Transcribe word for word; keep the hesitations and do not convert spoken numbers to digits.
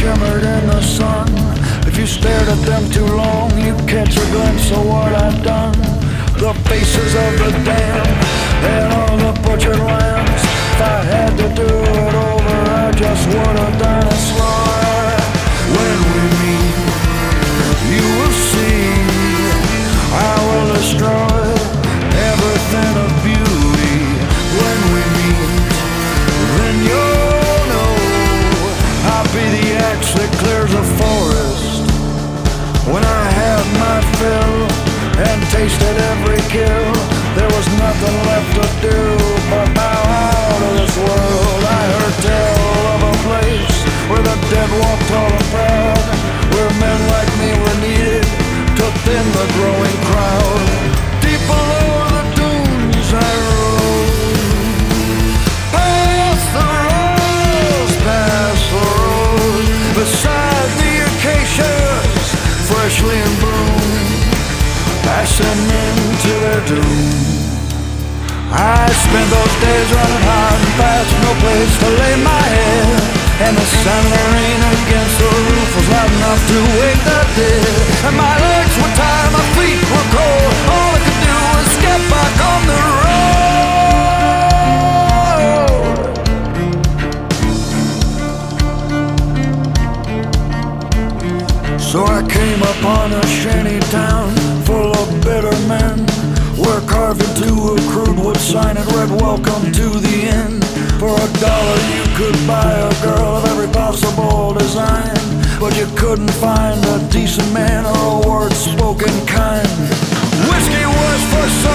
shimmered in the sun. If you stared at them too long, you catch a glimpse of what I've done. The faces of the damned and all the butchered lambs. If I had to do it over, I just would have done it slower. When we meet, you will see I will destroy everything of beauty. When we meet, then you'll know I'll be the axe that clears a forest. When I had my fill and tasted every kill, there was nothing left to do but bow out of this world. I heard tell of a place where the dead walk tall and proud, where men like me were needed to thin the growing crowd. Deep below the dunes I rode, past the rose, past the rose, beside the acacias, freshly in bloom, passing into their doom. I spent those days running hard and fast, no place to lay my head, and the sound of the rain against the roof was loud enough to wake the dead. And my legs were tired, my feet were cold, all I could do was get back on the road. So I came upon a shanty town full of bitter men, where carved into a crude wood sign it read, "Welcome to the inn." For a dollar you could buy a girl of every possible design, but you couldn't find a decent man or a word spoken kind. Whiskey was for some